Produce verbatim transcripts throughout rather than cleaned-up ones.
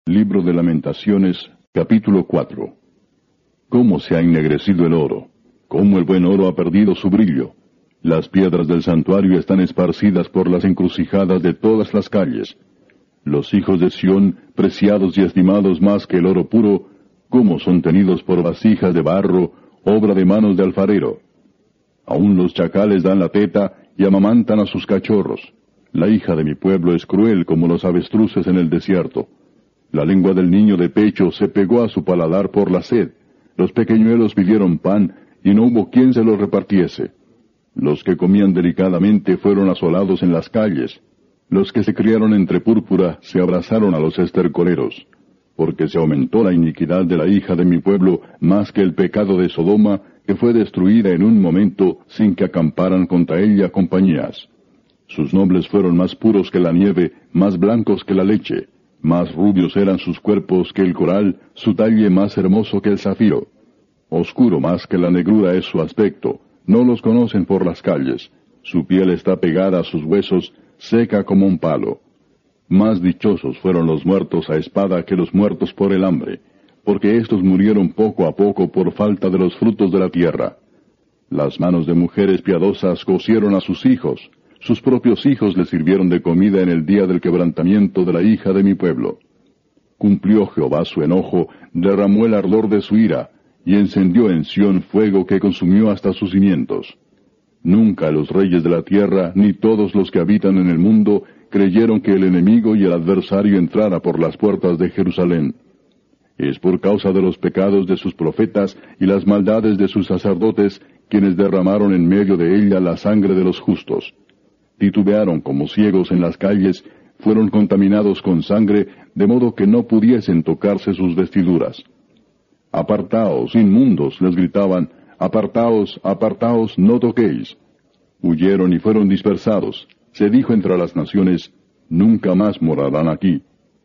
Libro de Lamentaciones, capítulo cuatro. ¿Cómo se ha ennegrecido el oro? ¿Cómo el buen oro ha perdido su brillo? Las piedras del santuario están esparcidas por las encrucijadas de todas las calles. Los hijos de Sión, preciados y estimados más que el oro puro, ¿cómo son tenidos por vasijas de barro, obra de manos de alfarero? Aún los chacales dan la teta y amamantan a sus cachorros. La hija de mi pueblo es cruel como los avestruces en el desierto. La lengua del niño de pecho se pegó a su paladar por la sed. Los pequeñuelos pidieron pan, y no hubo quien se los repartiese. Los que comían delicadamente fueron asolados en las calles. Los que se criaron entre púrpura se abrazaron a los estercoleros. Porque se aumentó la iniquidad de la hija de mi pueblo más que el pecado de Sodoma, que fue destruida en un momento sin que acamparan contra ella compañías. Sus nobles fueron más puros que la nieve, más blancos que la leche. Más rubios eran sus cuerpos que el coral, su talle más hermoso que el zafiro. Oscuro más que la negrura es su aspecto, no los conocen por las calles. Su piel está pegada a sus huesos, seca como un palo. Más dichosos fueron los muertos a espada que los muertos por el hambre, porque éstos murieron poco a poco por falta de los frutos de la tierra. Las manos de mujeres piadosas cocieron a sus hijos, sus propios hijos les sirvieron de comida en el día del quebrantamiento de la hija de mi pueblo. Cumplió Jehová su enojo, derramó el ardor de su ira, y encendió en Sión fuego que consumió hasta sus cimientos. Nunca los reyes de la tierra, ni todos los que habitan en el mundo, creyeron que el enemigo y el adversario entrara por las puertas de Jerusalén. Es por causa de los pecados de sus profetas y las maldades de sus sacerdotes, quienes derramaron en medio de ella la sangre de los justos. Titubearon como ciegos en las calles, fueron contaminados con sangre, de modo que no pudiesen tocarse sus vestiduras. Apartaos, inmundos, les gritaban, apartaos, apartaos, no toquéis. Huyeron y fueron dispersados. Se dijo entre las naciones, nunca más morarán aquí.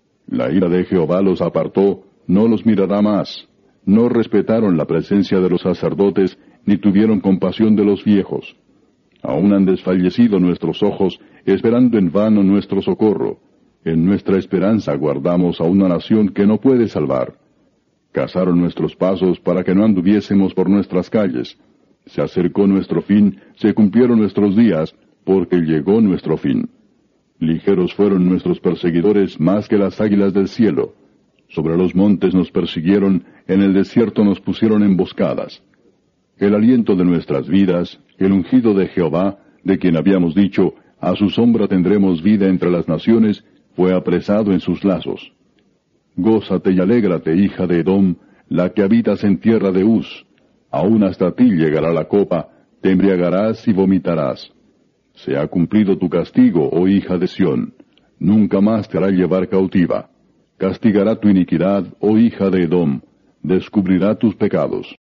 La ira de Jehová los apartó, no los mirará más. No respetaron la presencia de los sacerdotes, ni tuvieron compasión de los viejos. Aún han desfallecido nuestros ojos, esperando en vano nuestro socorro. En nuestra esperanza guardamos a una nación que no puede salvar. Cazaron nuestros pasos para que no anduviésemos por nuestras calles. Se acercó nuestro fin, se cumplieron nuestros días, porque llegó nuestro fin. Ligeros fueron nuestros perseguidores más que las águilas del cielo. Sobre los montes nos persiguieron, en el desierto nos pusieron emboscadas. El aliento de nuestras vidas, el ungido de Jehová, de quien habíamos dicho, a su sombra tendremos vida entre las naciones, fue apresado en sus lazos. Gózate y alégrate, hija de Edom, la que habitas en tierra de Uz. Aún hasta ti llegará la copa, te embriagarás y vomitarás. Se ha cumplido tu castigo, oh hija de Sión. Nunca más te hará llevar cautiva. Castigará tu iniquidad, oh hija de Edom. Descubrirá tus pecados.